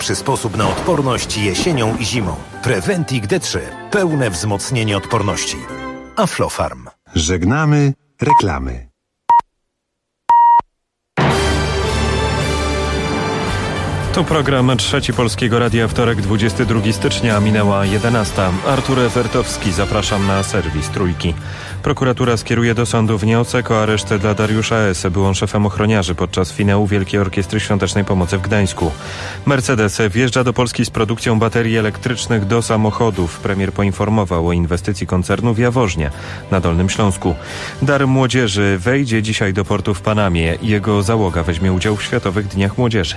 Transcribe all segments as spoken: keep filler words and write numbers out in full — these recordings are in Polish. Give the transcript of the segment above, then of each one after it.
Lepszy sposób na odporność jesienią i zimą. Preventic D trzy. Pełne wzmocnienie odporności. Aflofarm. Żegnamy reklamy. Tu program Trzeci Polskiego Radia, wtorek dwudziestego drugiego stycznia, minęła jedenasta. Artur Ewertowski, zapraszam na serwis Trójki. Prokuratura skieruje do sądu wniosek o areszt dla Dariusza S. Był on szefem ochroniarzy podczas finału Wielkiej Orkiestry Świątecznej Pomocy w Gdańsku. Mercedes wjeżdża do Polski z produkcją baterii elektrycznych do samochodów. Premier poinformował o inwestycji koncernu w Jaworznie na Dolnym Śląsku. Dar Młodzieży wejdzie dzisiaj do portu w Panamie. Jego załoga weźmie udział w Światowych Dniach Młodzieży.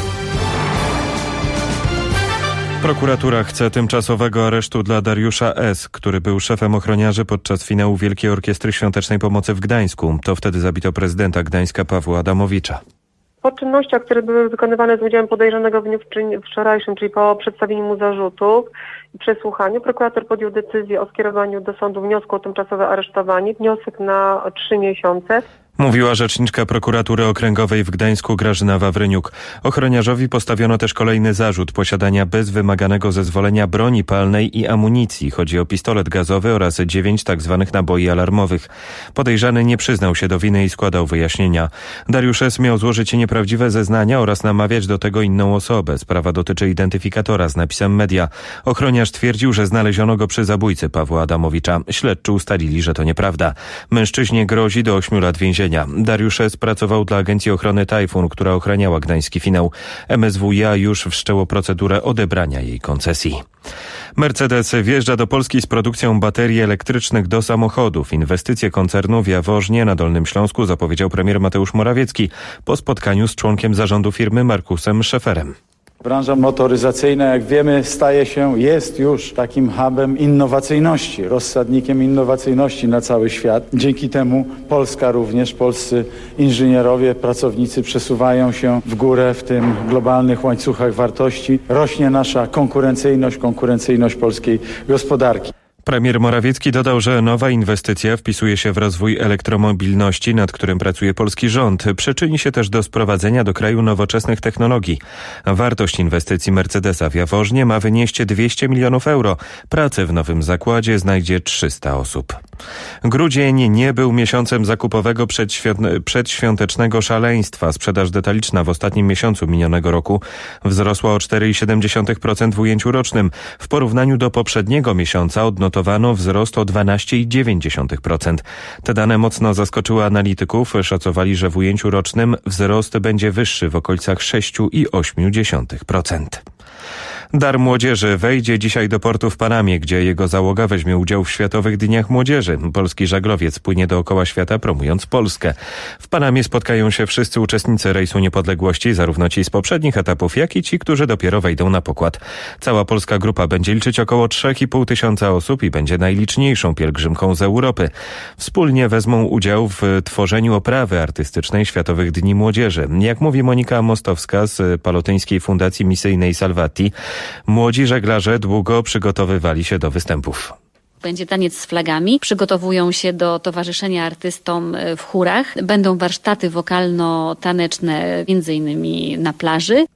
Prokuratura chce tymczasowego aresztu dla Dariusza S., który był szefem ochroniarzy podczas finału Wielkiej Orkiestry Świątecznej Pomocy w Gdańsku. To wtedy zabito prezydenta Gdańska Pawła Adamowicza. Po czynnościach, które były wykonywane z udziałem podejrzanego w dniu wczorajszym, czyli po przedstawieniu mu zarzutów i przesłuchaniu, prokurator podjął decyzję o skierowaniu do sądu wniosku o tymczasowe aresztowanie. Wniosek na trzy miesiące. Mówiła rzeczniczka prokuratury okręgowej w Gdańsku Grażyna Wawryniuk. Ochroniarzowi postawiono też kolejny zarzut posiadania bez wymaganego zezwolenia broni palnej i amunicji. Chodzi o pistolet gazowy oraz dziewięć tak zwanych naboi alarmowych. Podejrzany nie przyznał się do winy i składał wyjaśnienia. Dariusz S. miał złożyć nieprawdziwe zeznania oraz namawiać do tego inną osobę. Sprawa dotyczy identyfikatora z napisem media. Ochroniarz twierdził, że znaleziono go przy zabójcy Pawła Adamowicza. Śledczy ustalili, że to nieprawda. Mężczyźnie grozi do ośmiu lat więzienia. Dariusz S. pracował dla Agencji Ochrony Tajfun, która ochraniała gdański finał. M S W iA już wszczęło procedurę odebrania jej koncesji. Mercedes wjeżdża do Polski z produkcją baterii elektrycznych do samochodów. Inwestycje koncernu w Jaworznie na Dolnym Śląsku zapowiedział premier Mateusz Morawiecki po spotkaniu z członkiem zarządu firmy Markusem Szeferem. Branża motoryzacyjna, jak wiemy, staje się, jest już takim hubem innowacyjności, rozsadnikiem innowacyjności na cały świat. Dzięki temu Polska również, polscy inżynierowie, pracownicy przesuwają się w górę w tym globalnych łańcuchach wartości. Rośnie nasza konkurencyjność, konkurencyjność polskiej gospodarki. Premier Morawiecki dodał, że nowa inwestycja wpisuje się w rozwój elektromobilności, nad którym pracuje polski rząd. Przyczyni się też do sprowadzenia do kraju nowoczesnych technologii. Wartość inwestycji Mercedesa w Jaworznie ma wynieść dwieście milionów euro. Pracę w nowym zakładzie znajdzie trzysta osób. Grudzień nie był miesiącem zakupowego przedświąt- przedświątecznego szaleństwa. Sprzedaż detaliczna w ostatnim miesiącu minionego roku wzrosła o cztery przecinek siedem procent w ujęciu rocznym. W porównaniu do poprzedniego miesiąca odnotowano wzrost o dwanaście przecinek dziewięć procent. Te dane mocno zaskoczyły analityków. Szacowali, że w ujęciu rocznym wzrost będzie wyższy w okolicach sześć przecinek osiem procent. Dar Młodzieży wejdzie dzisiaj do portu w Panamie, gdzie jego załoga weźmie udział w Światowych Dniach Młodzieży. Polski żaglowiec płynie dookoła świata, promując Polskę. W Panamie spotkają się wszyscy uczestnicy Rejsu Niepodległości, zarówno ci z poprzednich etapów, jak i ci, którzy dopiero wejdą na pokład. Cała polska grupa będzie liczyć około trzy i pół tysiąca osób i będzie najliczniejszą pielgrzymką z Europy. Wspólnie wezmą udział w tworzeniu oprawy artystycznej Światowych Dni Młodzieży. Jak mówi Monika Mostowska z Palotyńskiej Fundacji Misyjnej Salvati, młodzi żeglarze długo przygotowywali się do występów. Będzie taniec z flagami, przygotowują się do towarzyszenia artystom w chórach. Będą warsztaty wokalno-taneczne, między innymi na plaży.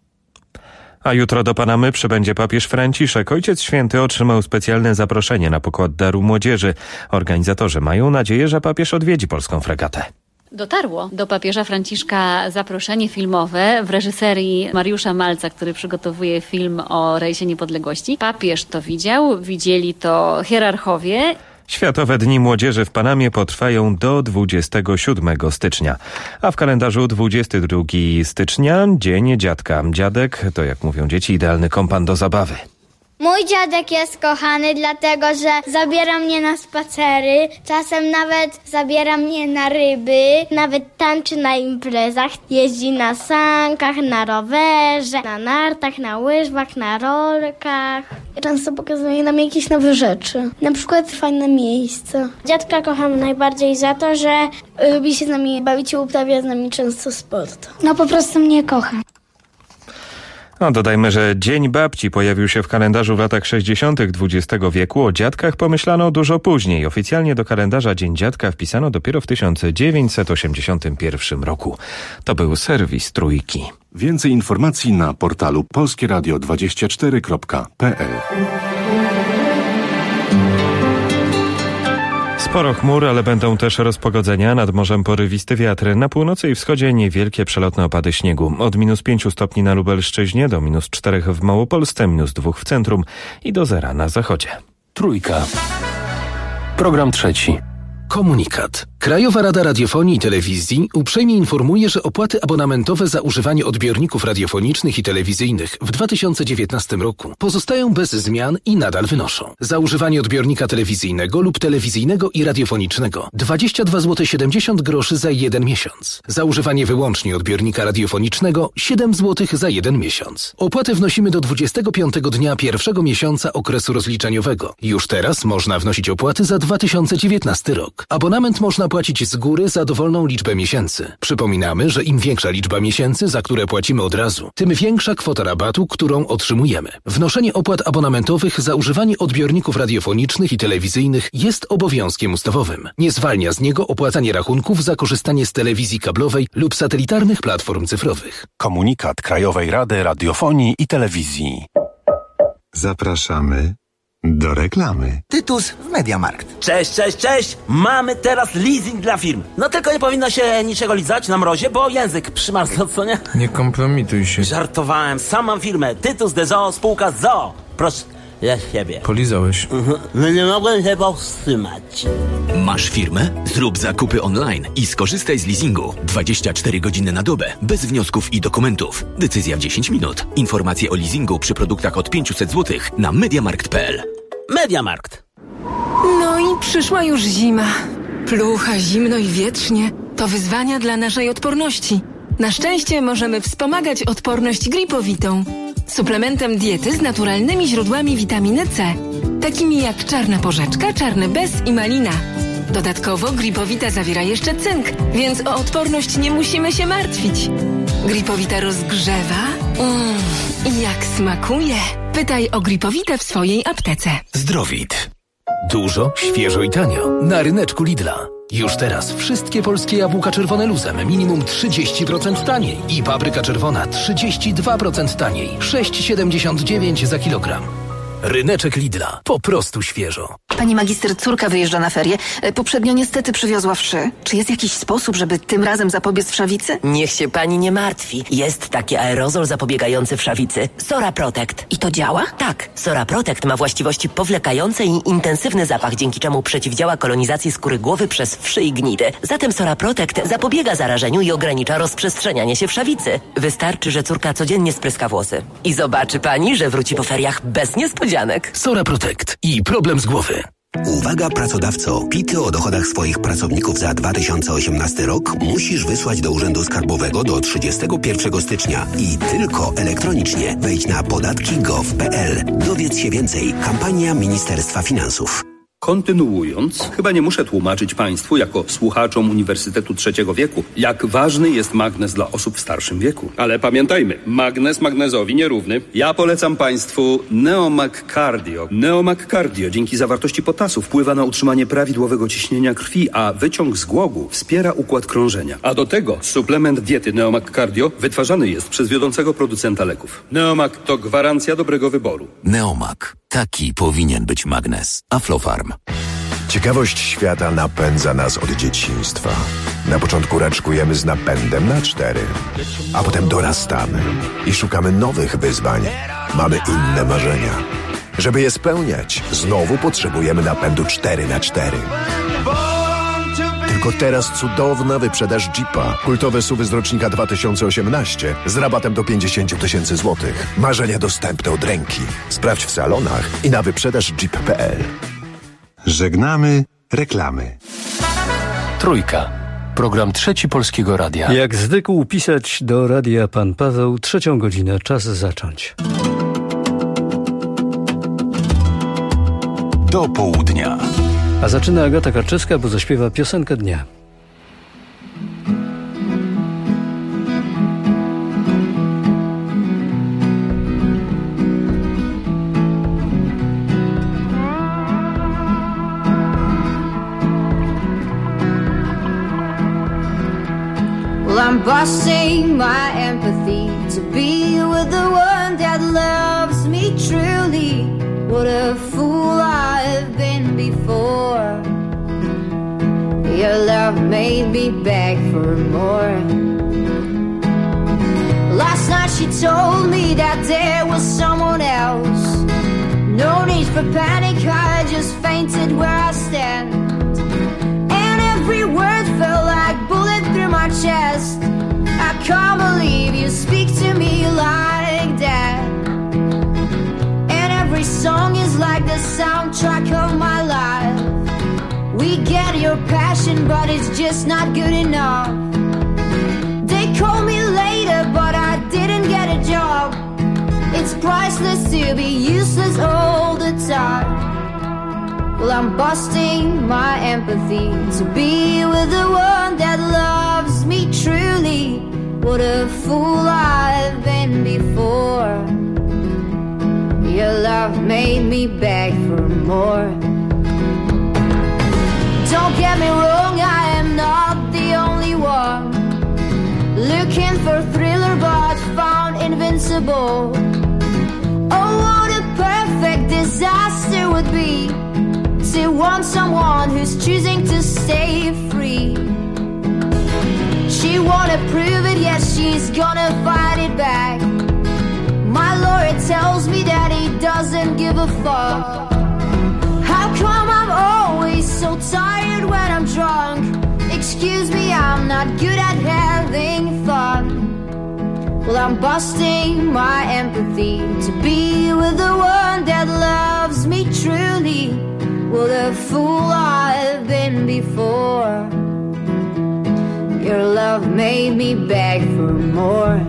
A jutro do Panamy przybędzie papież Franciszek. Ojciec Święty otrzymał specjalne zaproszenie na pokład Daru Młodzieży. Organizatorzy mają nadzieję, że papież odwiedzi polską fregatę. Dotarło do papieża Franciszka zaproszenie filmowe w reżyserii Mariusza Malca, który przygotowuje film o Rejsie Niepodległości. Papież to widział, widzieli to hierarchowie. Światowe Dni Młodzieży w Panamie potrwają do dwudziestego siódmego stycznia. A w kalendarzu dwudziestego drugiego stycznia Dzień Dziadka. Dziadek to, jak mówią dzieci, idealny kompan do zabawy. Mój dziadek jest kochany, dlatego że zabiera mnie na spacery, czasem nawet zabiera mnie na ryby, nawet tańczy na imprezach, jeździ na sankach, na rowerze, na nartach, na łyżwach, na rolkach. Często pokazuje nam jakieś nowe rzeczy, na przykład fajne miejsca. Dziadka kocham najbardziej za to, że lubi się z nami bawić i uprawia z nami często sport. No po prostu mnie kocha. No, dodajmy, że Dzień Babci pojawił się w kalendarzu w latach sześćdziesiątych dwudziestego wieku. O dziadkach pomyślano dużo później. Oficjalnie do kalendarza Dzień Dziadka wpisano dopiero w tysiąc dziewięćset osiemdziesiątym pierwszym roku. To był serwis Trójki. Więcej informacji na portalu polskie radio dwadzieścia cztery kropka p l. Sporo chmur, ale będą też rozpogodzenia. Nad morzem porywisty wiatr. Na północy i wschodzie niewielkie przelotne opady śniegu. Od minus pięciu stopni na Lubelszczyźnie do minus czterech w Małopolsce, minus dwóch w centrum i do zera na zachodzie. Trójka. Program trzeci. Komunikat. Krajowa Rada Radiofonii i Telewizji uprzejmie informuje, że opłaty abonamentowe za używanie odbiorników radiofonicznych i telewizyjnych w dwa tysiące dziewiętnastym roku pozostają bez zmian i nadal wynoszą: za używanie odbiornika telewizyjnego lub telewizyjnego i radiofonicznego dwadzieścia dwa złote siedemdziesiąt groszy za jeden miesiąc. Za używanie wyłącznie odbiornika radiofonicznego siedem złotych za jeden miesiąc. Opłaty wnosimy do dwudziestego piątego dnia pierwszego miesiąca okresu rozliczeniowego. Już teraz można wnosić opłaty za dwa tysiące dziewiętnasty rok. Abonament można płacić z góry za dowolną liczbę miesięcy. Przypominamy, że im większa liczba miesięcy, za które płacimy od razu, tym większa kwota rabatu, którą otrzymujemy. Wnoszenie opłat abonamentowych za używanie odbiorników radiofonicznych i telewizyjnych jest obowiązkiem ustawowym. Nie zwalnia z niego opłacanie rachunków za korzystanie z telewizji kablowej lub satelitarnych platform cyfrowych. Komunikat Krajowej Rady Radiofonii i Telewizji. Zapraszamy do reklamy. Tytus w Mediamarkt. Cześć, cześć, cześć! Mamy teraz leasing dla firm. No tylko nie powinno się niczego lizać na mrozie, bo język przymarzł, co nie? Nie kompromituj się. Żartowałem, sam mam firmę. Tytus de Zoo, spółka z Zoo. Proszę, ja siebie. Polizałeś. Mhm. No nie mogłem się powstrzymać. Masz firmę? Zrób zakupy online i skorzystaj z leasingu. dwadzieścia cztery godziny na dobę, bez wniosków i dokumentów. Decyzja w dziesięć minut. Informacje o leasingu przy produktach od pięćset złotych na mediamarkt kropka p l. Mediamarkt. No i przyszła już zima. Plucha, zimno i wietrznie. To wyzwania dla naszej odporności. Na szczęście możemy wspomagać odporność gripowitą. Suplementem diety z naturalnymi źródłami witaminy C. Takimi jak czarna porzeczka, czarny bez i malina. Dodatkowo gripowita zawiera jeszcze cynk, więc o odporność nie musimy się martwić. Gripowita rozgrzewa. Mmm, i jak smakuje. Pytaj o gripowitę w swojej aptece. Zdrowit. Dużo, świeżo i tanio. Na ryneczku Lidla. Już teraz wszystkie polskie jabłka czerwone luzem minimum trzydzieści procent taniej i papryka czerwona trzydzieści dwa procent taniej. sześć siedemdziesiąt dziewięć za kilogram. Ryneczek Lidla. Po prostu świeżo. Pani magister, córka wyjeżdża na ferie. Poprzednio niestety przywiozła wszy. Czy jest jakiś sposób, żeby tym razem zapobiec wszawicy? Niech się pani nie martwi. Jest taki aerozol zapobiegający wszawicy. Sora Protect. I to działa? Tak. Sora Protect ma właściwości powlekające i intensywny zapach, dzięki czemu przeciwdziała kolonizacji skóry głowy przez wszy i gnidy. Zatem Sora Protect zapobiega zarażeniu i ogranicza rozprzestrzenianie się wszawicy. Wystarczy, że córka codziennie spryska włosy. I zobaczy pani, że wróci po feriach bez niespodzianek. Sora Protect i problem z głowy. Uwaga pracodawco, pity o dochodach swoich pracowników za dwa tysiące osiemnasty rok musisz wysłać do Urzędu Skarbowego do trzydziestego pierwszego stycznia i tylko elektronicznie. Wejdź na podatki kropka gov kropka p l. Dowiedz się więcej. Kampania Ministerstwa Finansów. Kontynuując, chyba nie muszę tłumaczyć Państwu, jako słuchaczom Uniwersytetu Trzeciego Wieku, jak ważny jest magnez dla osób w starszym wieku. Ale pamiętajmy, magnez magnezowi nierówny. Ja polecam Państwu Neomag Cardio. Neomag Cardio dzięki zawartości potasu wpływa na utrzymanie prawidłowego ciśnienia krwi, a wyciąg z głogu wspiera układ krążenia. A do tego suplement diety Neomag Cardio wytwarzany jest przez wiodącego producenta leków. Neomag to gwarancja dobrego wyboru. Neomag. Taki powinien być magnez. Aflofarm. Ciekawość świata napędza nas od dzieciństwa. Na początku raczkujemy z napędem na cztery, a potem dorastamy i szukamy nowych wyzwań. Mamy inne marzenia. Żeby je spełniać, znowu potrzebujemy napędu cztery na cztery. Tylko teraz cudowna wyprzedaż Jeepa. Kultowe S U V y z rocznika dwa tysiące osiemnastego z rabatem do pięćdziesiąt tysięcy złotych. Marzenia dostępne od ręki. Sprawdź w salonach i na wyprzedaż jeep kropka p l. Żegnamy reklamy. Trójka. Program Trzeci Polskiego Radia. Jak zwykł pisać do radia pan Paweł, trzecią godzinę, czas zacząć. Do południa. A zaczyna Agata Karczewska, bo zaśpiewa piosenkę dnia. busting my empathy to be with the one that loves me truly. What a fool I've been before. Your love made me beg for more. Last night she told me that there was someone else. No need for panic, I just fainted where I stand. And every word felt like bullet through my chest. I can't believe you speak to me like that. And every song is like the soundtrack of my life. We get your passion, but it's just not good enough. They call me later, but I didn't get a job. It's priceless to be useless all the time. Well, I'm busting my empathy to be with the one that loves me truly. What a fool I've been before. Your love made me beg for more. Don't get me wrong, I am not the only one looking for thriller but found invincible. Oh, what a perfect disaster would be to want someone who's choosing to stay free. She wanna prove it, yes, she's gonna fight it back. My lawyer tells me that he doesn't give a fuck. How come I'm always so tired when I'm drunk? Excuse me, I'm not good at having fun. Well, I'm busting my empathy to be with the one that loves me truly. What a fool I've been before. Your love made me beg for more.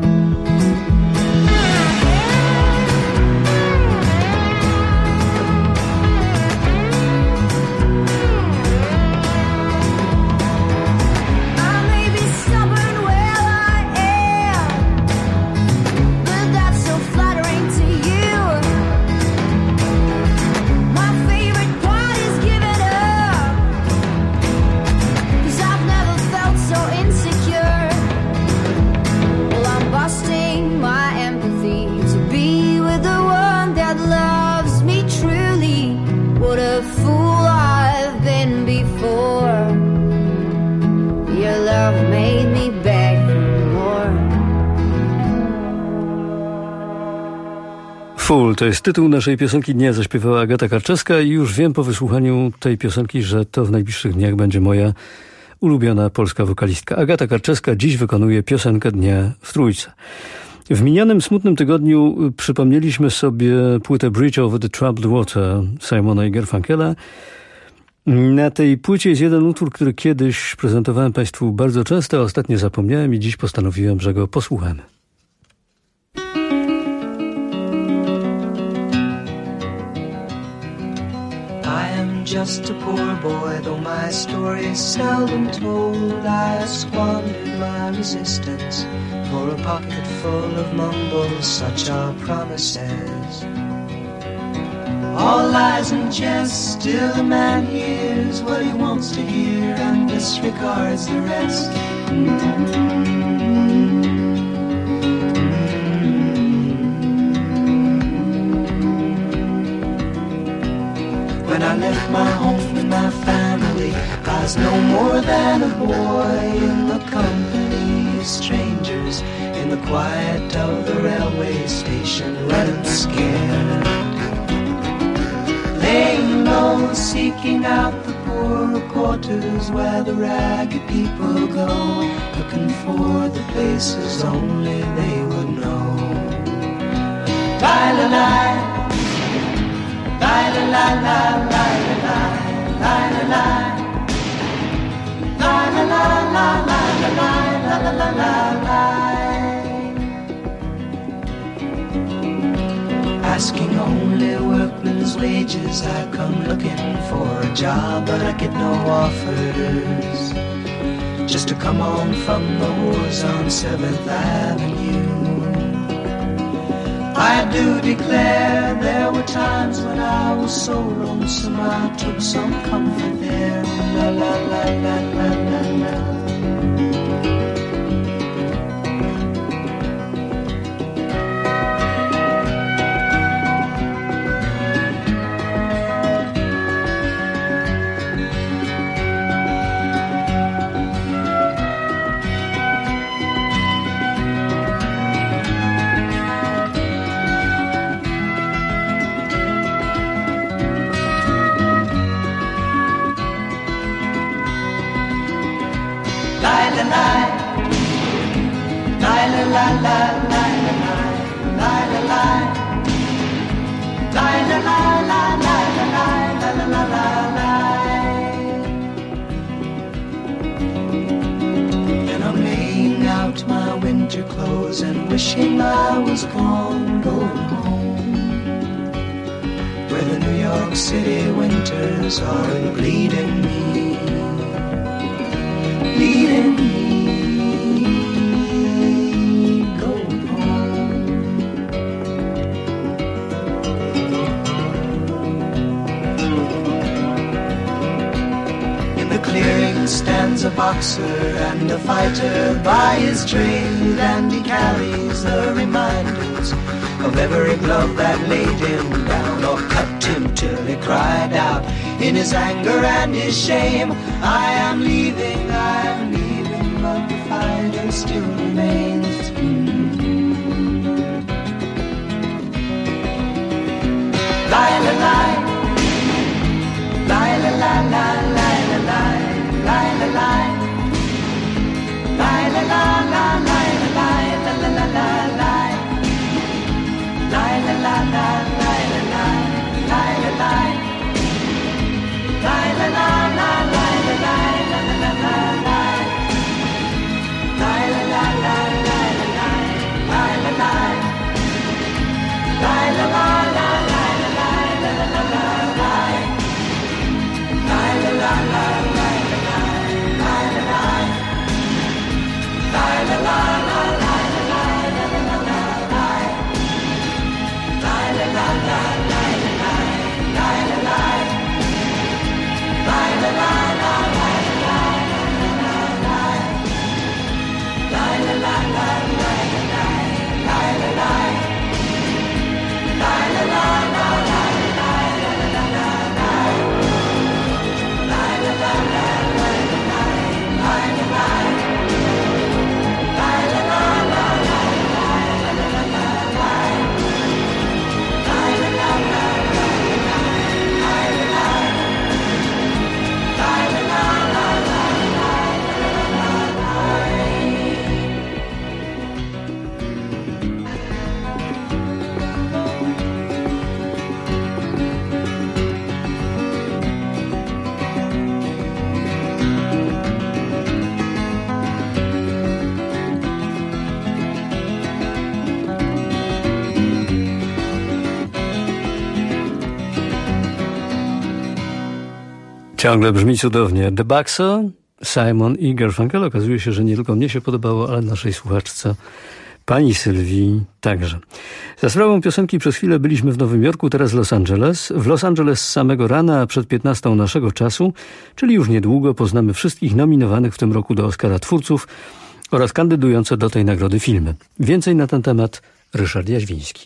Full to jest tytuł naszej piosenki dnia, zaśpiewała Agata Karczewska i już wiem po wysłuchaniu tej piosenki, że to w najbliższych dniach będzie moja ulubiona polska wokalistka. Agata Karczewska dziś wykonuje piosenkę dnia w Trójce. W minionym smutnym tygodniu przypomnieliśmy sobie płytę Bridge over the Troubled Water Simona i Garfunkela. Na tej płycie jest jeden utwór, który kiedyś prezentowałem Państwu bardzo często, a ostatnio zapomniałem i dziś postanowiłem, że go posłuchamy. Just a poor boy, though my story is seldom told. I have squandered my resistance for a pocket full of mumbles, such are promises. All lies and jest, still a man hears what he wants to hear and disregards the rest. Mm-hmm. When I left my home and my family, I was no more than a boy in the company of strangers, in the quiet of the railway station, running scared. Laying low, seeking out the poorer quarters where the ragged people go, looking for the places only they would know. La-la-la, la la la la la la la la la la la la la la la la la la. Asking only workmen's wages, I come looking for a job, but I get no offers. Just to come home from the wars on Seventh Avenue. I do declare there were times when I was so lonesome I took some comfort there. La la la la la la la. And I'm laying out my winter clothes and wishing I was gone, going home, where the New York City winters are bleeding me, bleeding me. Stands a boxer and a fighter by his trade, and he carries the reminders of every glove that laid him down or cut him till he cried out in his anger and his shame, I am leaving, I am leaving, but the fighter still remains. Mm-hmm. Lie, la, lie, lie, la, la, la, lie, la, lie. Lie, la, lie, lie, la, la, la, lie, la, lie, la, la, la, la, lie, lie, la, la, la, lie, la, lie, lie, la, lie, lie, la, la, la, lie, la, lie, la, la, la, la, lie, lie, la, la, la, lie, la, lie, lie, la, lie, lie, la, la, la, lie, la, lie, la, la, la, la, lie, lie, la, la, la. Ciągle brzmi cudownie. The Boxer, Simon i Garfunkel. Okazuje się, że nie tylko mnie się podobało, ale naszej słuchaczce, pani Sylwii, także. Za sprawą piosenki przez chwilę byliśmy w Nowym Jorku, teraz w Los Angeles. W Los Angeles z samego rana, a przed piętnastą naszego czasu, czyli już niedługo, poznamy wszystkich nominowanych w tym roku do Oscara twórców oraz kandydujące do tej nagrody filmy. Więcej na ten temat Ryszard Jaźwiński.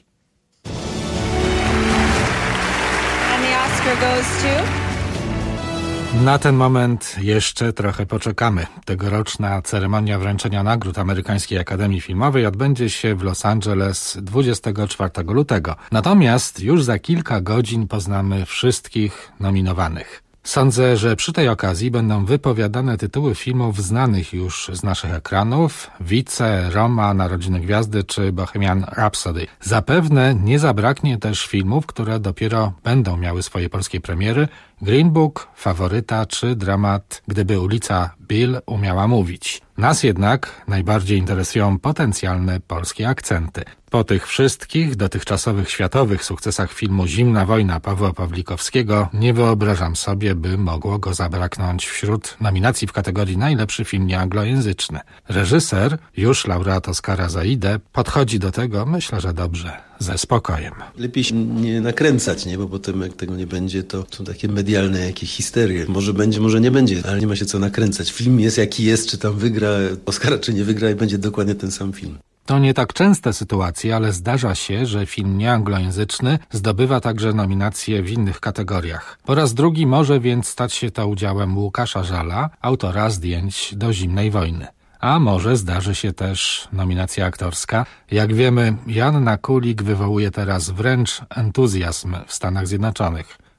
And the Oscar goes to... Na ten moment jeszcze trochę poczekamy. Tegoroczna ceremonia wręczenia nagród Amerykańskiej Akademii Filmowej odbędzie się w Los Angeles dwudziestego czwartego lutego. Natomiast już za kilka godzin poznamy wszystkich nominowanych. Sądzę, że przy tej okazji będą wypowiadane tytuły filmów znanych już z naszych ekranów: Vice, Roma, Narodziny Gwiazdy czy Bohemian Rhapsody. Zapewne nie zabraknie też filmów, które dopiero będą miały swoje polskie premiery: Green Book, Faworyta czy dramat Gdyby ulica Bill umiała mówić. Nas jednak najbardziej interesują potencjalne polskie akcenty. Po tych wszystkich dotychczasowych światowych sukcesach filmu Zimna wojna Pawła Pawlikowskiego nie wyobrażam sobie, by mogło go zabraknąć wśród nominacji w kategorii najlepszy film nieanglojęzyczny. Reżyser, już laureat Oscara za Idę, podchodzi do tego, myślę, że dobrze, ze spokojem. Lepiej się nie nakręcać, nie? Bo potem jak tego nie będzie, to są takie medialne jakieś histerie. Może będzie, może nie będzie, ale nie ma się co nakręcać. Film jest jaki jest, czy tam wygra Oscara, czy nie wygra i będzie dokładnie ten sam film. To nie tak częste sytuacje, ale zdarza się, że film nieanglojęzyczny zdobywa także nominacje w innych kategoriach. Po raz drugi może więc stać się to udziałem Łukasza Żala, autora zdjęć do Zimnej wojny. A może zdarzy się też nominacja aktorska. Jak wiemy, Joanna Kulig wywołuje teraz wręcz entuzjazm w Stanach Zjednoczonych.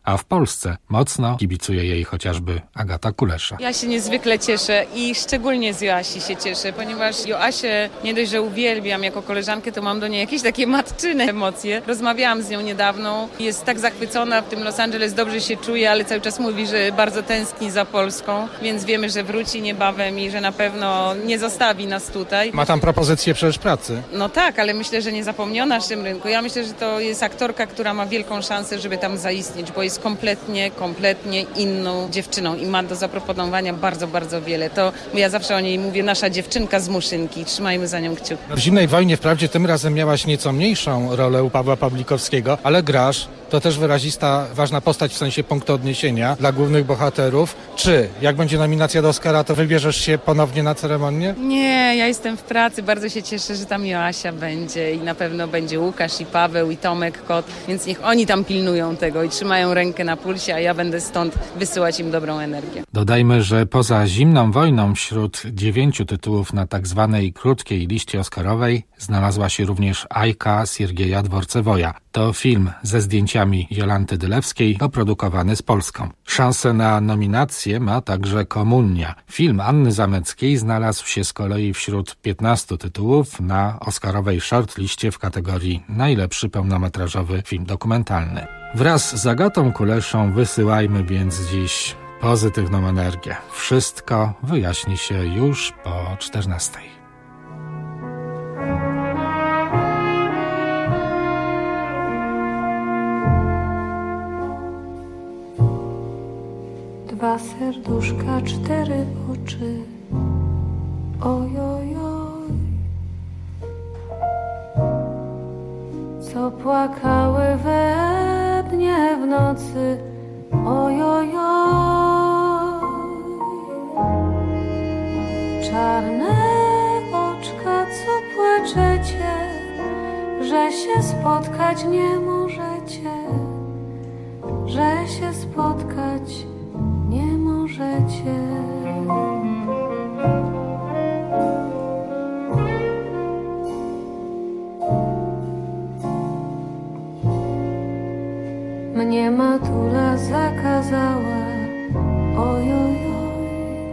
a w Polsce mocno kibicuje jej chociażby Agata Kulesza. Ja się niezwykle cieszę i szczególnie z Joasi się cieszę, ponieważ Joasię nie dość, że uwielbiam jako koleżankę, to mam do niej jakieś takie matczyne emocje. Rozmawiałam z nią niedawno, jest tak zachwycona w tym Los Angeles, dobrze się czuje, ale cały czas mówi, że bardzo tęskni za Polską, więc wiemy, że wróci niebawem i że na pewno nie zostawi nas tutaj. Ma tam propozycję przecież pracy. No tak, ale myślę, że nie zapomni o naszym rynku. Ja myślę, że to jest aktorka, która ma wielką szansę, żeby tam zaistnieć, bo jest kompletnie, kompletnie inną dziewczyną i ma do zaproponowania bardzo, bardzo wiele. To ja zawsze o niej mówię, nasza dziewczynka z Muszynki. Trzymajmy za nią kciuki. W Zimnej wojnie wprawdzie tym razem miałaś nieco mniejszą rolę u Pawła Pawlikowskiego, ale grasz. To też wyrazista, ważna postać w sensie punktu odniesienia dla głównych bohaterów. Czy jak będzie nominacja do Oscara, to wybierzesz się ponownie na ceremonię? Nie, ja jestem w pracy, bardzo się cieszę, że tam Joasia będzie i na pewno będzie Łukasz i Paweł i Tomek Kot, więc niech oni tam pilnują tego i trzymają rękę na pulsie, a ja będę stąd wysyłać im dobrą energię. Dodajmy, że poza Zimną wojną wśród dziewięciu tytułów na tak zwanej krótkiej liście oscarowej znalazła się również Ajka Siergieja Dworcewoja. To film ze zdjęciami Jolanty Dylewskiej, doprodukowany z Polską. Szansę na nominację ma także Komunia. Film Anny Zameckiej znalazł się z kolei wśród piętnastu tytułów na oscarowej shortliście w kategorii najlepszy pełnometrażowy film dokumentalny. Wraz z Agatą Kuleszą wysyłajmy więc dziś pozytywną energię. Wszystko wyjaśni się już po czternastej. Dwa serduszka, cztery oczy, ojojoj, co płakały we dnie w nocy, ojojoj, czarne oczka, co płaczecie, że się spotkać nie możecie, że się spotkać nie możecie. Mnie matula zakazała, ojojoj,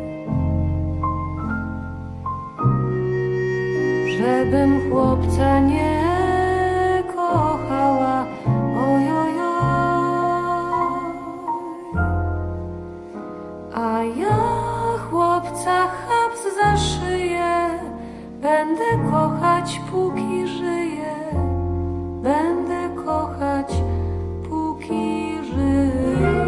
żebym chłopca nie kochała, ojojoj. A ja chłopca chaps za szyję, będę kochać póki żyję, będę kochać póki żyję.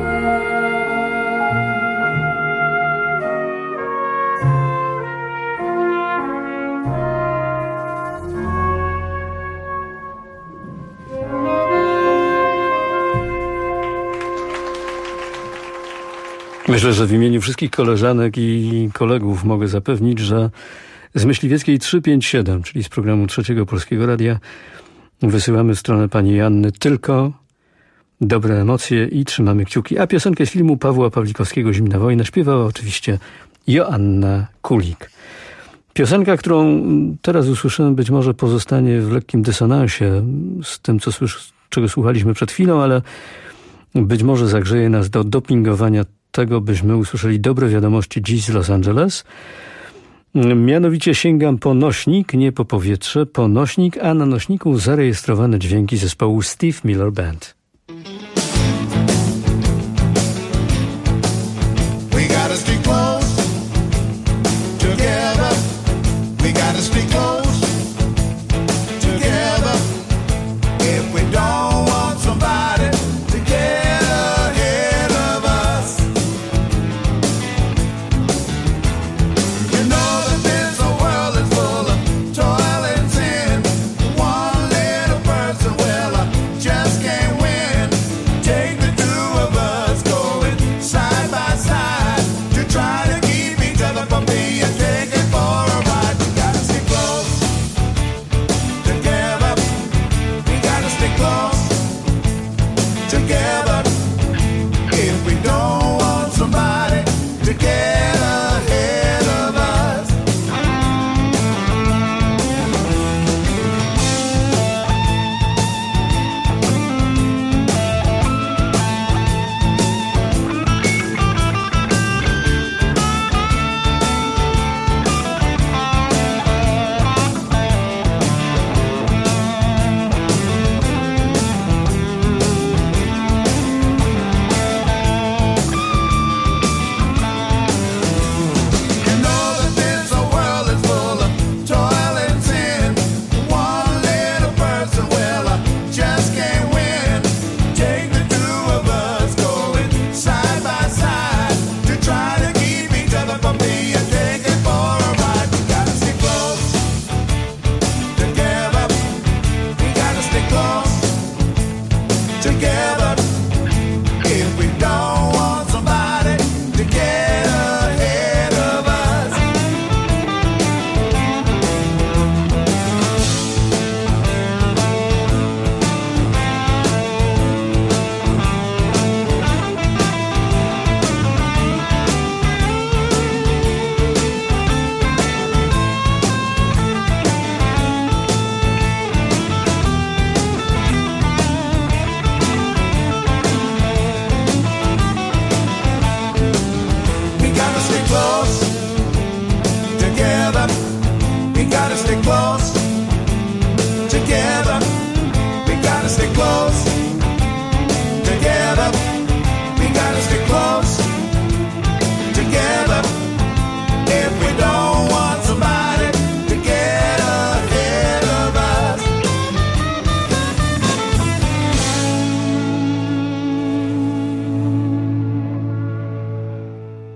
Myślę, że w imieniu wszystkich koleżanek i kolegów mogę zapewnić, że z Myśliwieckiej trzysta pięćdziesiąt siedem, czyli z programu Trzeciego Polskiego Radia, wysyłamy w stronę pani Janny tylko dobre emocje i trzymamy kciuki. A piosenkę z filmu Pawła Pawlikowskiego Zimna wojna śpiewała oczywiście Joanna Kulik. Piosenka, którą teraz usłyszymy, być może pozostanie w lekkim dysonansie z tym, co słysz, czego słuchaliśmy przed chwilą, ale być może zagrzeje nas do dopingowania tego, byśmy usłyszeli dobre wiadomości dziś z Los Angeles. Mianowicie sięgam po nośnik, nie po powietrze, po nośnik, a na nośniku zarejestrowane dźwięki zespołu Steve Miller Band. We gotta stick close together. We gotta stick close together. If we don't want somebody to get ahead of us. You know that this world is full of toil and sin. One little person, well, I just can't win. Take the two of us going side by side to try to keep each other from being taken for a ride. We gotta stick close together. We gotta stick close together. If we don't want somebody to get ahead of us.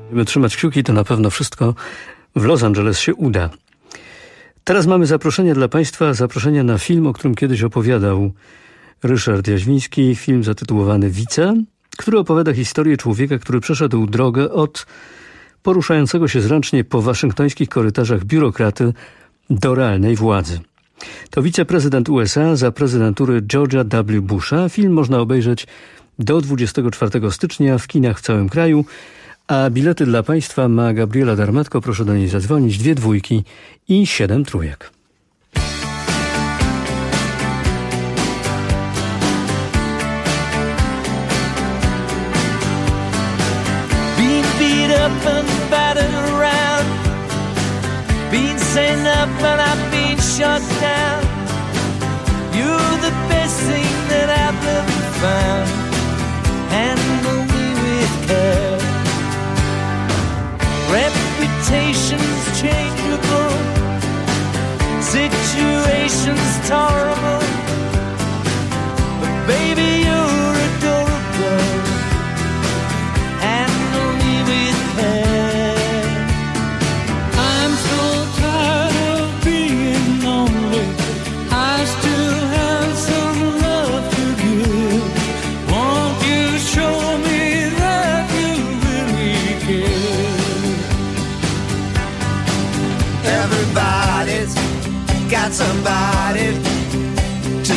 Będziemy trzymać kciuki, to na pewno wszystko w Los Angeles się uda. Teraz mamy zaproszenie dla Państwa, zaproszenie na film, o którym kiedyś opowiadał Ryszard Jaźwiński, film zatytułowany Wice, który opowiada historię człowieka, który przeszedł drogę od poruszającego się zręcznie po waszyngtońskich korytarzach biurokraty do realnej władzy. To wiceprezydent U S A za prezydentury George'a W. Busha. Film można obejrzeć do dwudziestego czwartego stycznia w kinach w całym kraju, a bilety dla Państwa ma Gabriela Darmatko. Proszę do niej zadzwonić. Dwie dwójki i siedem trójek. Being beat up and battered around, being sent up and I've been shut down. You're the best thing that I've ever found. Handle me with care. Reputation's changeable, situation's tolerable, but baby you're adorable. Handle me with care. I'm so tired of being lonely. I still have some love to give. Won't you show me that you really care? Everybody's got somebody to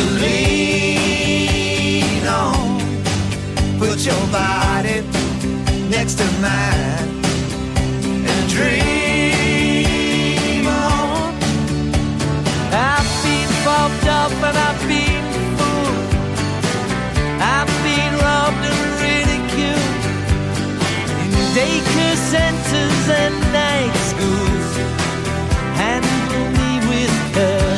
lean on. Put your body next to mine and dream on. I've been fobbed up and I've been fooled. I've been robbed and ridiculed in daycare centers and night schools. Handle me with care.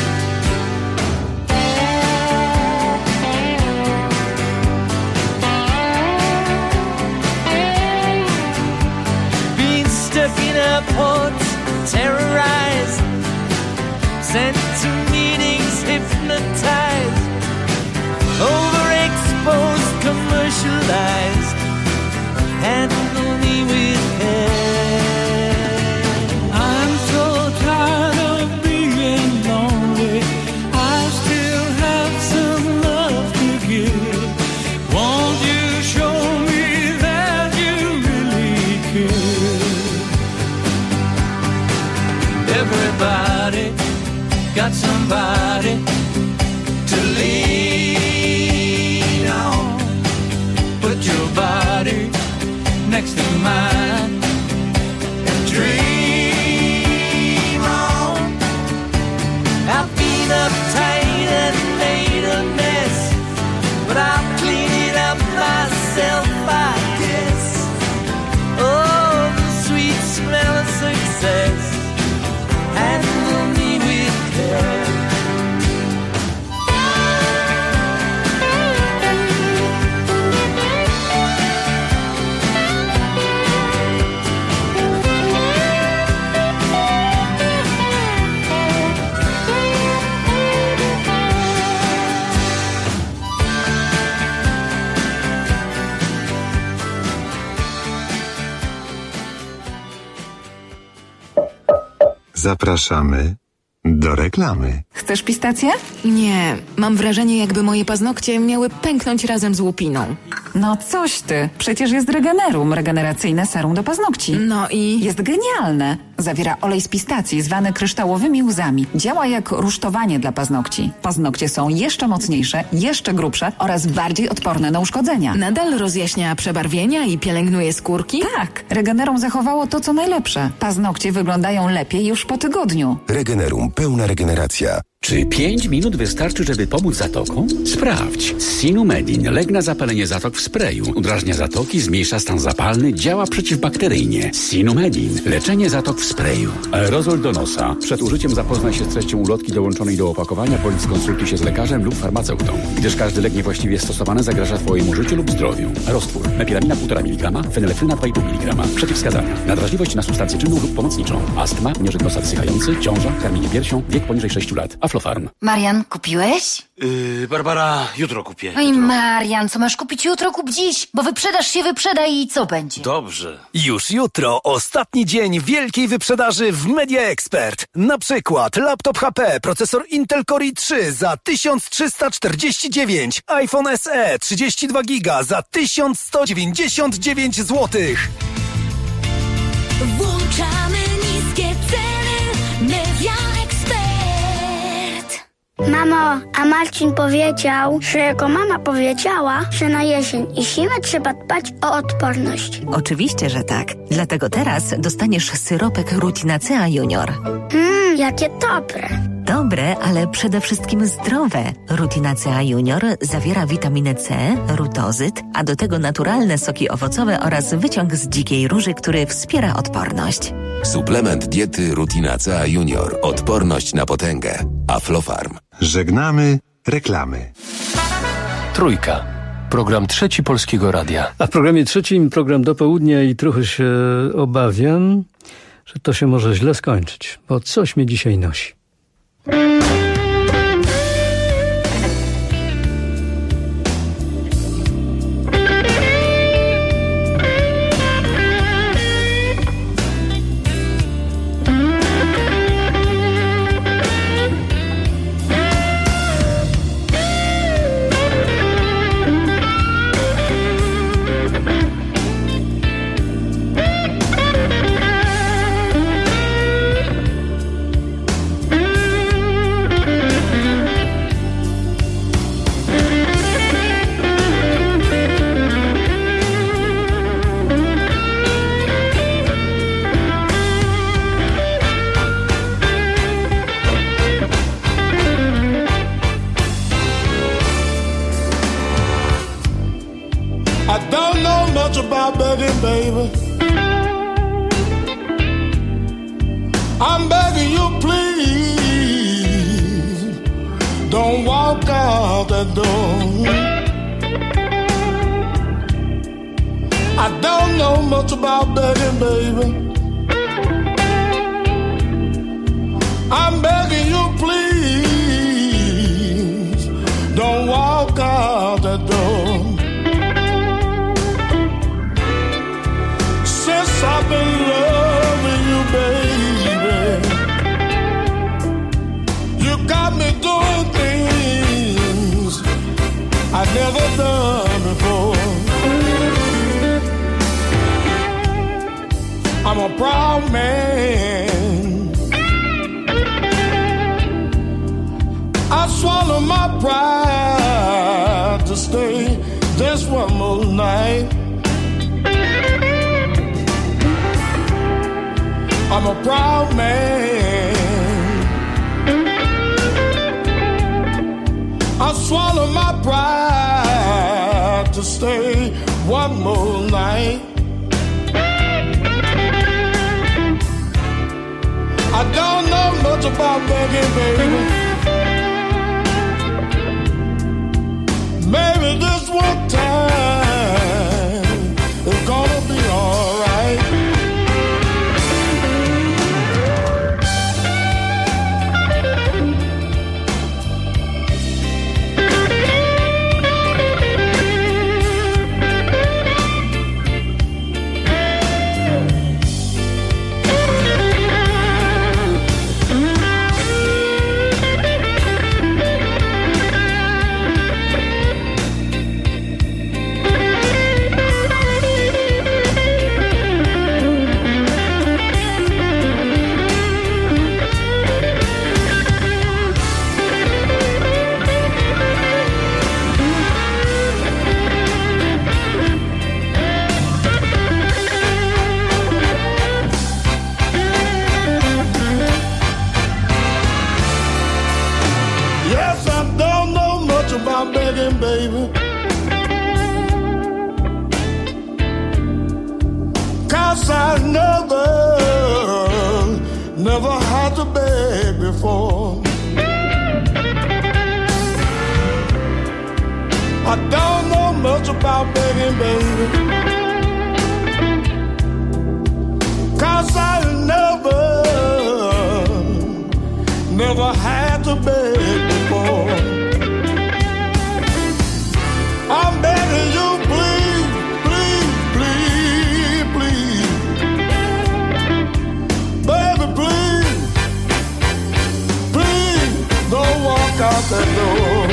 Being stuck in airports, terrorized, sent to meetings, hypnotized, overexposed, commercialized. Handle me with care. I'm so tired of being lonely. I still have some love to give. Won't you show me that you really care? Everybody got somebody to lean on. Put your body next to mine and dream on. I've been uptight and made a mess, but I'll clean it up myself, I guess. Oh, the sweet smell of success. Handle me with care. Zapraszamy do reklamy. Chcesz pistację? Nie, mam wrażenie, jakby moje paznokcie miały pęknąć razem z łupiną. No coś ty, przecież jest Regenerum, regeneracyjne serum do paznokci. No i? Jest genialne. Zawiera olej z pistacji zwany kryształowymi łzami. Działa jak rusztowanie dla paznokci. Paznokcie są jeszcze mocniejsze, jeszcze grubsze oraz bardziej odporne na uszkodzenia. Nadal rozjaśnia przebarwienia i pielęgnuje skórki? Tak, Regenerum zachowało to, co najlepsze. Paznokcie wyglądają lepiej już po tygodniu. Regenerum, pełna regeneracja. Czy pięć minut wystarczy, żeby pomóc zatokom? Sprawdź. Sinumedin. Lek na zapalenie zatok w sprayu. Udrażnia zatoki, zmniejsza stan zapalny, działa przeciwbakteryjnie. Sinumedin. Leczenie zatok w sprayu. Aerozol do nosa. Przed użyciem zapoznaj się z treścią ulotki dołączonej do opakowania bądź skonsultuj się z lekarzem lub farmaceutą, gdyż każdy lek niewłaściwie stosowany zagraża Twojemu życiu lub zdrowiu. Roztwór. Mepilamina półtora miligrama, fenylefryna dwa i pół miligrama. Przeciwwskazania. Nadwrażliwość na substancję czynną lub pomocniczą. Astma, nieżyt nosa wysychający, ciąża, karmienie piersią, wiek poniżej sześciu lat. Aflofarm. Marian, kupiłeś? Yy, Barbara, jutro kupię. Oj, Marian, co masz kupić jutro, kup dziś, bo wyprzedaż się wyprzeda i co będzie? Dobrze. Już jutro ostatni dzień wielkiej wyprzedaży w Media Expert. Na przykład laptop H P, procesor Intel Core i trzy za tysiąc trzysta czterdzieści dziewięć, iPhone S E trzydzieści dwa giga za tysiąc sto dziewięćdziesiąt dziewięć złotych. Włączamy niskie ceny. Media Expert. Mamo, a Marcin powiedział, że jego mama powiedziała, że na jesień i zimę trzeba dbać o odporność. Oczywiście, że tak. Dlatego teraz dostaniesz syropek Rutinacea Junior. Mmm, jakie dobre. Dobre, ale przede wszystkim zdrowe. Rutinacea Junior zawiera witaminę C, rutozyt, a do tego naturalne soki owocowe oraz wyciąg z dzikiej róży, który wspiera odporność. Suplement diety Rutinacea Junior. Odporność na potęgę. Aflofarm. Żegnamy reklamy. Trójka. Program Trzeci Polskiego Radia. A w programie trzecim program do południa i trochę się obawiam, że to się może źle skończyć, bo coś mnie dzisiaj nosi. About begging, baby. I'm begging you, please, don't walk out that door. I don't know much about begging, baby. I'm begging you, please, don't walk out that door. I've been loving you, baby. You got me doing things I've never done before. I'm a proud man. I swallow my pride to stay just one more night. I'm a proud man. I swallow my pride to stay one more night. I don't know much about begging, baby. Maybe this one time it's gonna be alright. Baby, 'cause I never, never had to beg before. I don't know much about begging, baby, 'cause I never, never had to to bed before. I'm begging you, please, please, please, please, baby, please, please, don't walk out that door.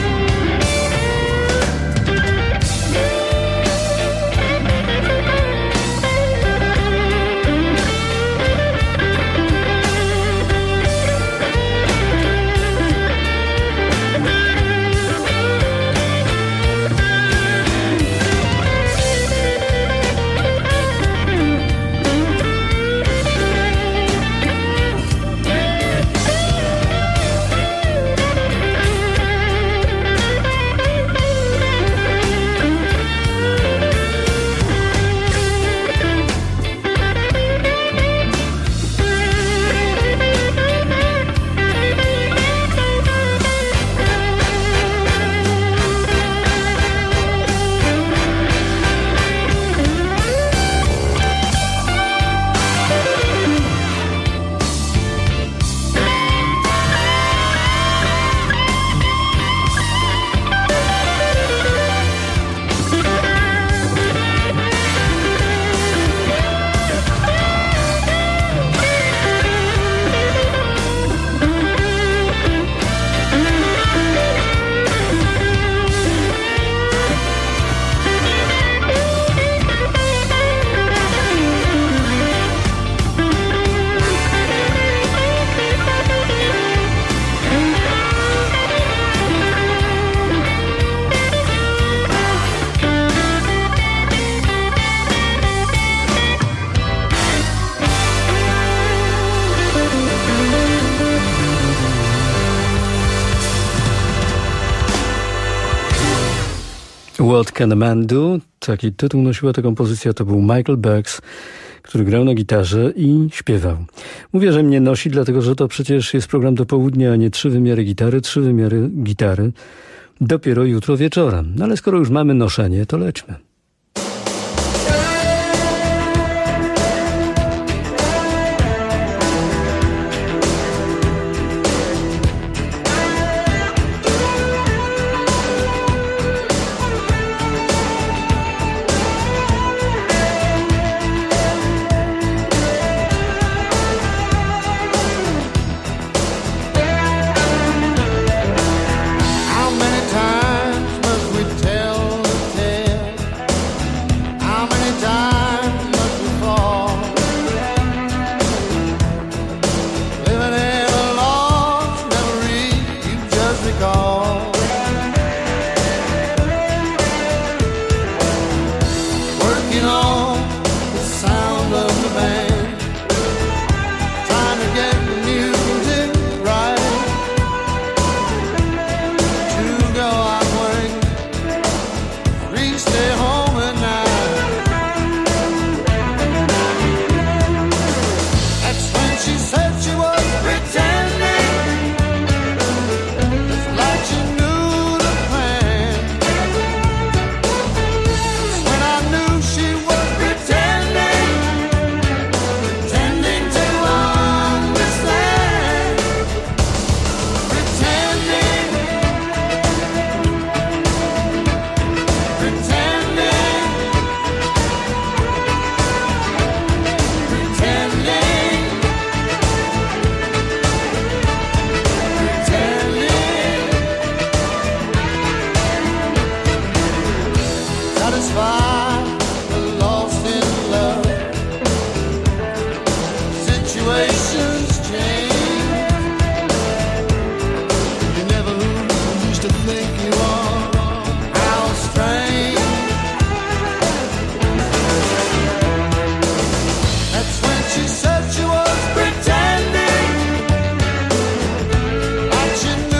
What Can a Man Do? Taki tytuł nosiła ta kompozycja, to był Michael Bucks, który grał na gitarze i śpiewał. Mówię, że mnie nosi, dlatego że to przecież jest program do południa, a nie trzy wymiary gitary, trzy wymiary gitary dopiero jutro wieczorem. No ale skoro już mamy noszenie, to lećmy.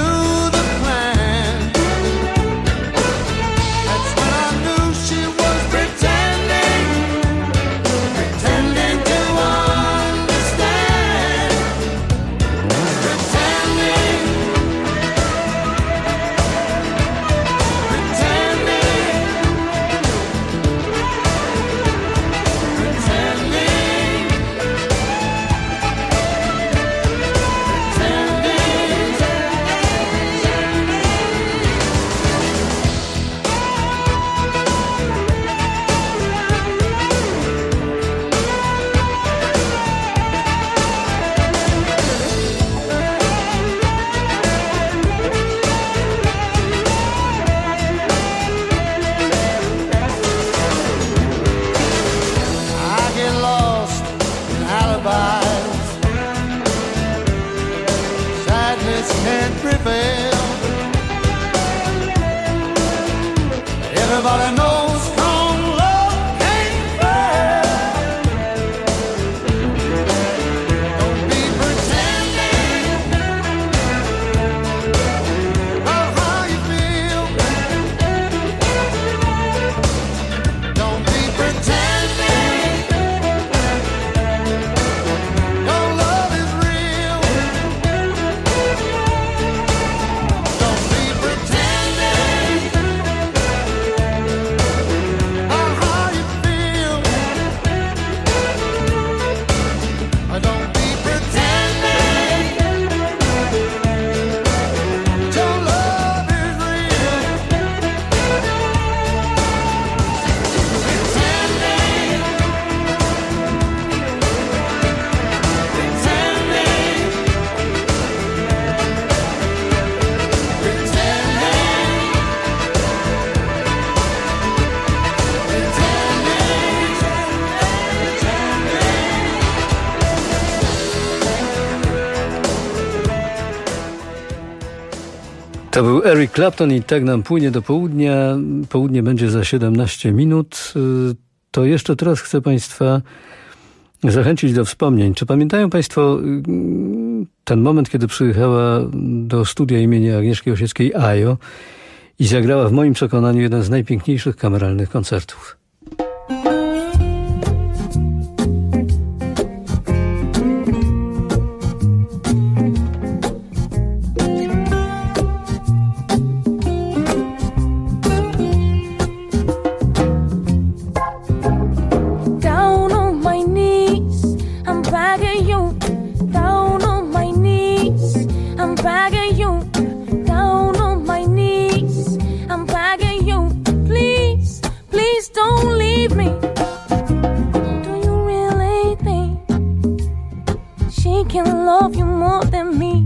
She was Everybody knows strong love can't bear. Don't be pretending about how you feel. Don't be pretending your love is real. Don't be pretending about how you feel. Don't be pretending your love is real. Pretending, To był Eric Clapton i tak nam płynie do południa. Południe będzie za siedemnaście minut. To jeszcze teraz chcę Państwa zachęcić do wspomnień. Czy pamiętają Państwo ten moment, kiedy przyjechała do studia imienia Agnieszki Osieckiej Ajo i zagrała w moim przekonaniu jeden z najpiękniejszych kameralnych koncertów? Down on my knees, I'm begging you. Down on my knees, I'm begging you. Down on my knees, I'm begging you. Please, please don't leave me. Do you really think she can love you more than me?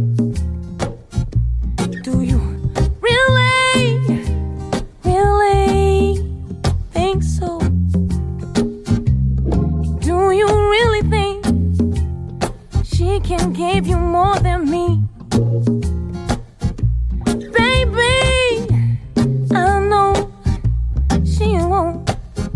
Do you really, really think so? Do you really think she can give you more than me? Baby, I know she won't.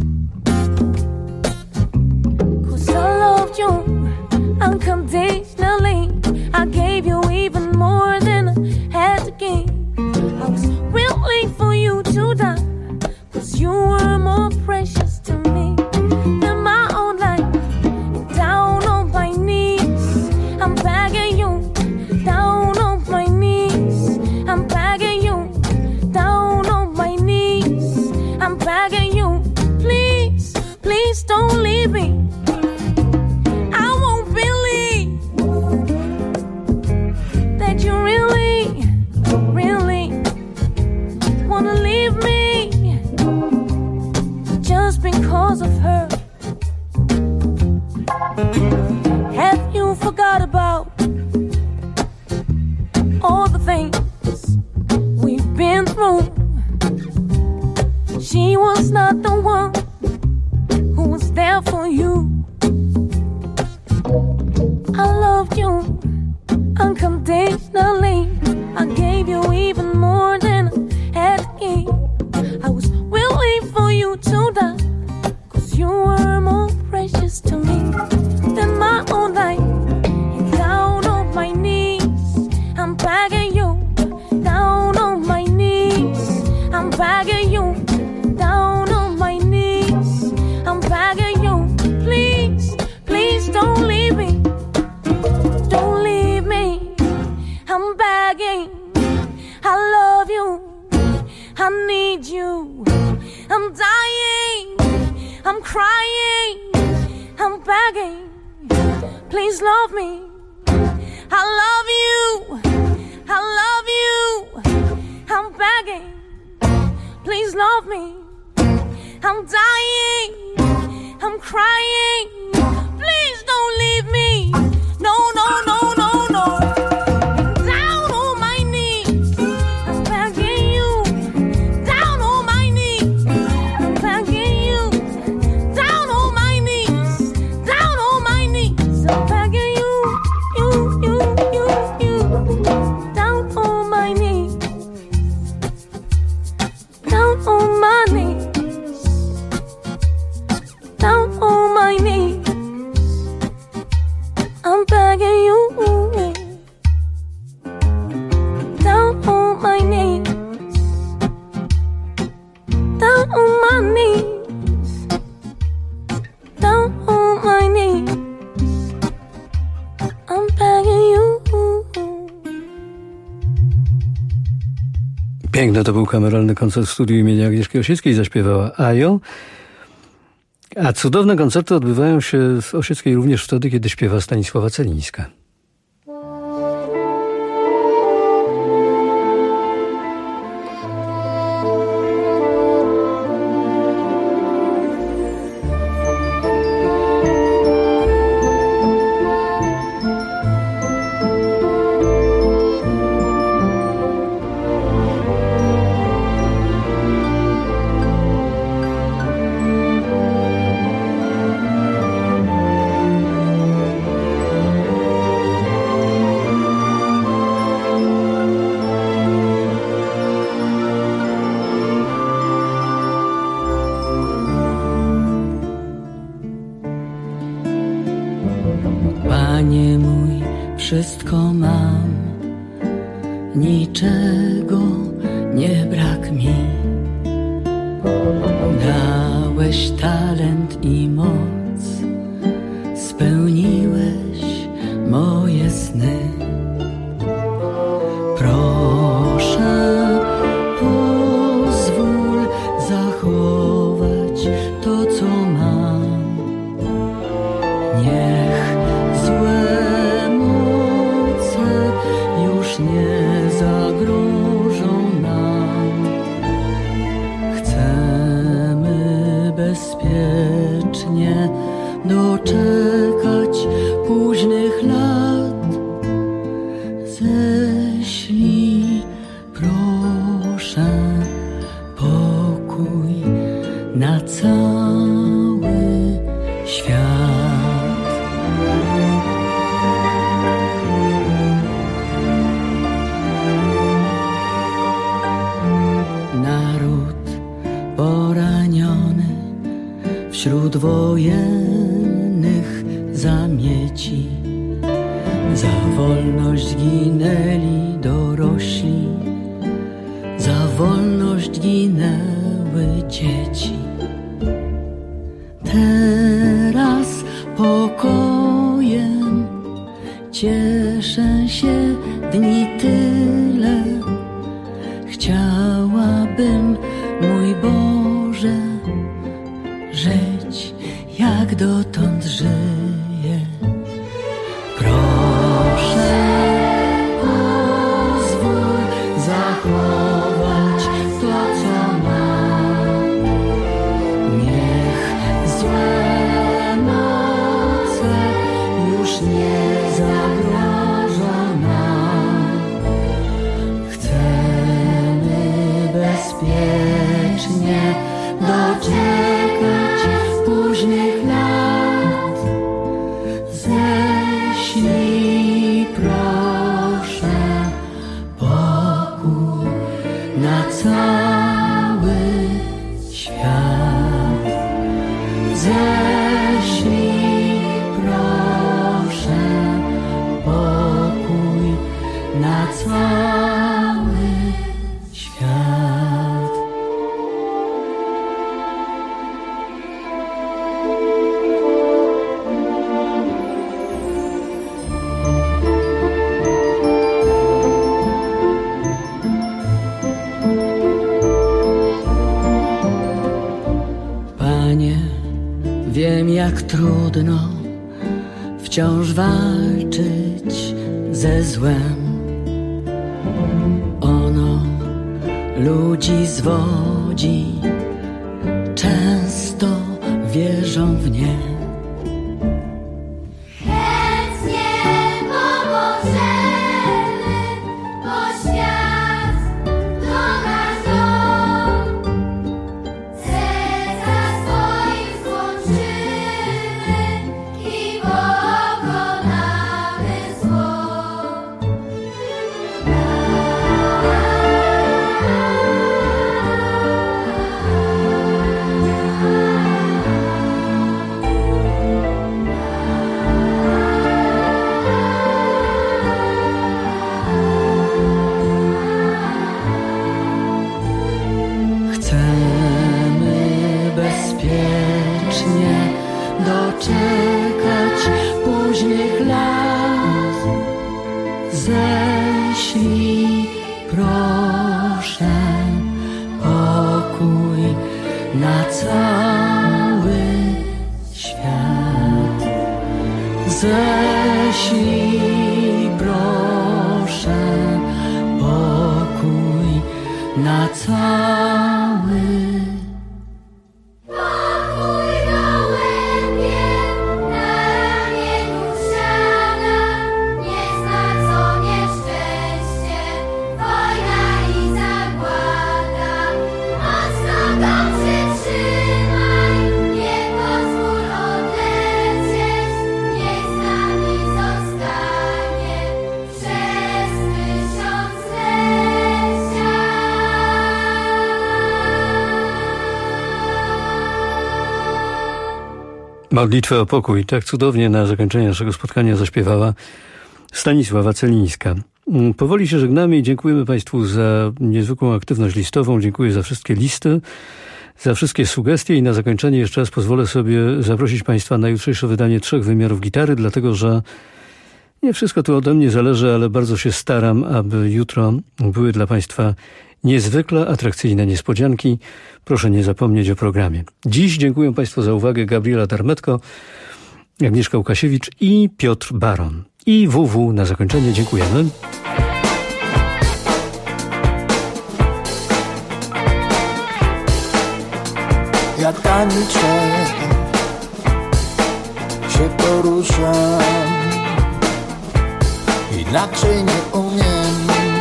'Cause I loved you unconditionally. I gave you even more than I had to give. I was willing for you to die, 'cause you were more precious to me than my own life. Down on my knees, I'm begging you. Down on my knees, I'm begging you. Down on my knees, I'm begging you. Please, please don't leave me. I won't believe that you really, really wanna leave me just because of her. Have you forgot about all the things we've been through? She was not the one who was there for you. I loved you unconditionally. I gave you even more than I had to give. I was willing for you to die, 'cause you were more precious to me than my own life. Down on my knees, I'm begging you. Down on my knees, I'm begging you. Down on my knees, I'm begging you. Please, please don't leave me. Don't leave me. I'm begging. I love you. I need you. I'm dying. I'm crying. I'm begging. Please love me. I love you. I love you. I'm begging. Please love me. I'm dying. I'm crying. Please don't leave me. No, no, no, no, no. Down on my knees, I'm begging you. Down on my knees, I'm begging you. Down on my knees, down on my knees, I'm begging you. You, you, you, you. Down on my knees, down on my knees, down on my knees, I'm begging you. Piękny to był kameralny koncert w studiu imienia Agnieszki Osieckiej, zaśpiewała Ajo. A cudowne koncerty odbywają się w Osieckiej również wtedy, kiedy śpiewa Stanisława Celińska. Panie mój, wszystko mam, niczego nie brak mi. Dałeś talent i moc, spełniłeś moje sny. Proszę, pozwól zachować to, co mam. Niech złe moce już nie zagrożą nam. Chcemy bezpiecznie doczekać późnych lat. Ześlij, proszę, pokój na cały świat. Naród poraniony wśród wojennych zamieci, za wolność ginęli dorośli, za wolność ginęły dzieci. Teraz pokojem cieszę się dni tyle. Chciałabym, mój Boże, żyć jak dotąd żyję. Proszę, pozwól zachować to, co mam. Niech złe moce już nie zagrożą nam. Chcemy bezpiecznie doczekać późnych lat. Ześlij, proszę, pokój na cały świat. Ześlij, proszę, pokój na cały świat. Panie, wiem, jak trudno wciąż walczyć ze złem. Ono ludzi zwodzi, często wierzą w nie. wiecznie doczekać późnych lat. Ześlij proszę pokój na cały świat. Ześlij proszę pokój na cały Modlitwę o pokój. Tak cudownie na zakończenie naszego spotkania zaśpiewała Stanisława Celińska. Powoli się żegnamy i dziękujemy Państwu za niezwykłą aktywność listową. Dziękuję za wszystkie listy, za wszystkie sugestie i na zakończenie jeszcze raz pozwolę sobie zaprosić Państwa na jutrzejsze wydanie Trzech Wymiarów Gitary, dlatego że nie wszystko tu ode mnie zależy, ale bardzo się staram, aby jutro były dla Państwa niezwykle atrakcyjne niespodzianki. Proszę nie zapomnieć o programie. Dziś dziękuję Państwu za uwagę Gabriela Tarmetko, Agnieszka Łukasiewicz i Piotr Baron. I W W na zakończenie. Dziękujemy. Ja tańczę, się poruszam, inaczej nie umiem,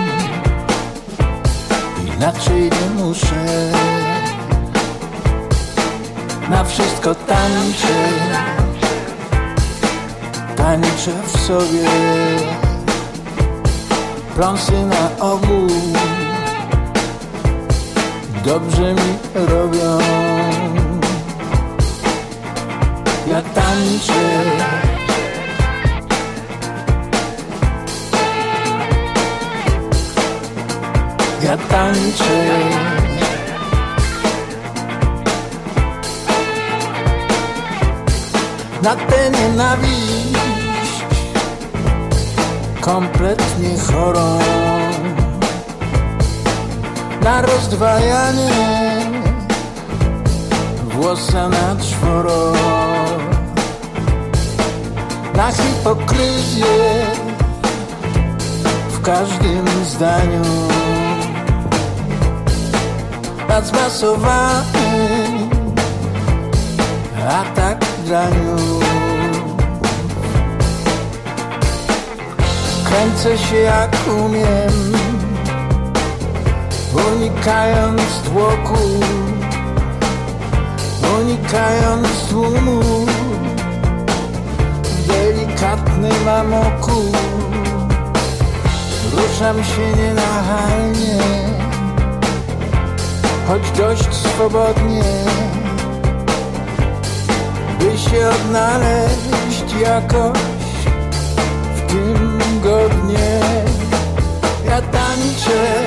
inaczej nie muszę. Na wszystko tańczę, tańczę w sobie, pląsy na ogół dobrze mi robią. Ja tańczę, ja tańczę, na tę nienawiść kompletnie chorą, na rozdwajanie włosa na czworo, na hipokryzję w każdym zdaniu, na zmasowany atak draniu. Kręcę się jak umiem, unikając tłoku, unikając tłumu, w delikatnym amoku. Ruszam się nienachalnie, choć dość swobodnie, by się odnaleźć jakoś w tym godnie. Ja tańczę,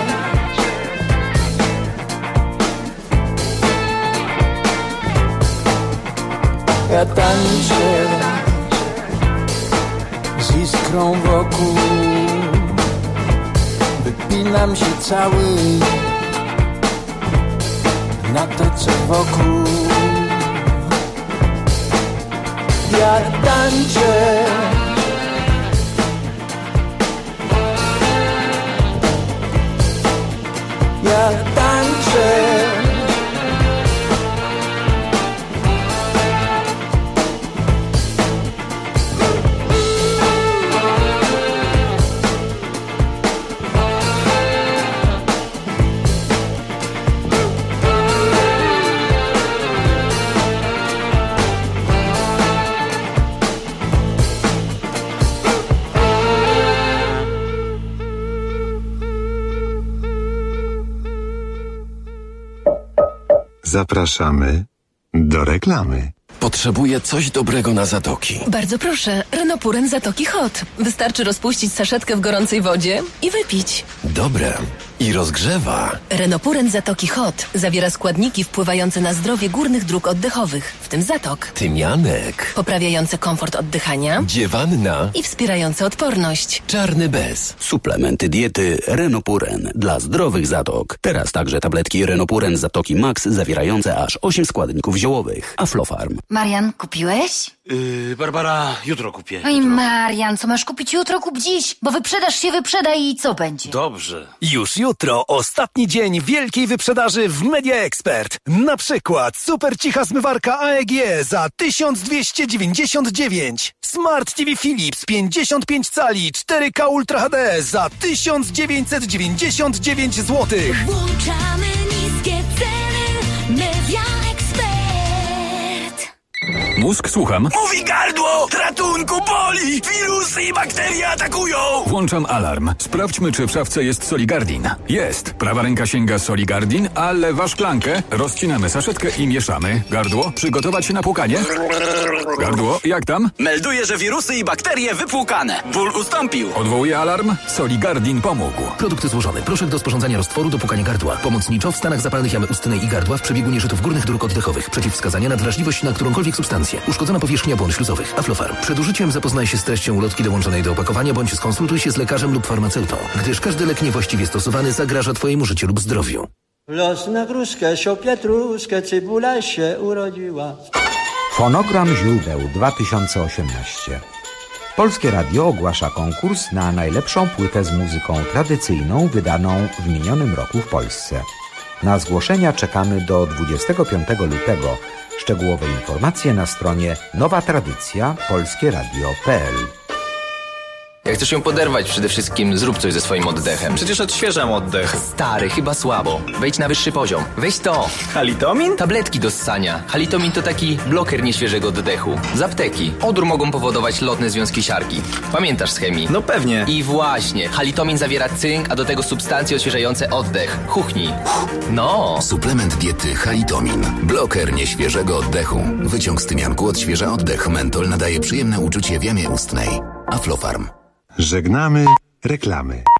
ja tańczę z iskrą wokół, wypinam się cały na to, co wokół. Ja tańczę, ja tańczę, Zapraszamy do reklamy. Potrzebuję coś dobrego na zatoki. Bardzo proszę, Renopuren Zatoki Hot. Wystarczy rozpuścić saszetkę w gorącej wodzie i wypić. Dobre. I rozgrzewa. Renopuren Zatoki Hot zawiera składniki wpływające na zdrowie górnych dróg oddechowych, w tym zatok. Tymianek. Poprawiające komfort oddychania. Dziewanna. I wspierające odporność. Czarny bez. Suplementy diety Renopuren dla zdrowych zatok. Teraz także tabletki Renopuren Zatoki Max zawierające aż osiem składników ziołowych. Aflofarm. Marian, kupiłeś? Yy, Barbara, jutro kupię. Oj, Marian, co masz kupić jutro, kup dziś, bo wyprzedaż się wyprzeda i co będzie? Dobrze. Już jutro ostatni dzień wielkiej wyprzedaży w Media Expert. Na przykład super cicha zmywarka A E G za tysiąc dwieście dziewięćdziesiąt dziewięć. Smart T V Philips pięćdziesiąt pięć cali cztery K Ultra H D za tysiąc dziewięćset dziewięćdziesiąt dziewięć złotych. Włączamy niskie ceny. Media Expert. Mózg, słucham. Mówi gardło! Ratunku, boli! Wirusy i bakterie atakują! Włączam alarm. Sprawdźmy, czy w szafce jest Soligardin. Jest. Prawa ręka sięga Soligardin, a lewa szklankę. Rozcinamy saszetkę i mieszamy. Gardło, przygotować się na płukanie. Gardło, jak tam? Melduję, że wirusy i bakterie wypłukane. Ból ustąpił. Odwołuję alarm. Soligardin pomógł. Produkty złożone. Proszek do sporządzania roztworu do płukania gardła. Pomocniczo w stanach zapalnych jamy ustnej i gardła w przebiegu nieżytów górnych dróg oddechowych. Przeciwwskazania na wrażliwość na którąkolwiek substancję. Uszkodzona powierzchnia błon śluzowych. Aflofarm. Przed użyciem zapoznaj się z treścią ulotki dołączonej do opakowania bądź skonsultuj się z lekarzem lub farmaceutą, gdyż każdy lek niewłaściwie stosowany zagraża Twojemu życiu lub zdrowiu. Los na gruszkę, sio pietruszkę, cebula się urodziła. Fonogram źródeł dwa tysiące osiemnaście. Polskie Radio ogłasza konkurs na najlepszą płytę z muzyką tradycyjną wydaną w minionym roku w Polsce. Na zgłoszenia czekamy do dwudziestego piątego lutego. Szczegółowe informacje na stronie nowa tradycja polskie radio kropka p l. Jak chcesz ją poderwać, przede wszystkim zrób coś ze swoim oddechem. Przecież odświeżam oddech. Stary, chyba słabo. Wejdź na wyższy poziom. Weź to. Halitomin? Tabletki do ssania. Halitomin to taki bloker nieświeżego oddechu. Z apteki. Odór mogą powodować lotne związki siarki. Pamiętasz z chemii? No pewnie. I właśnie. Halitomin zawiera cynk, a do tego substancje odświeżające oddech. Chuchnij. No. Suplement diety Halitomin. Bloker nieświeżego oddechu. Wyciąg z tymianku odświeża oddech. Mentol nadaje przyjemne uczucie w jamie ustnej. Aflofarm. Żegnamy reklamy.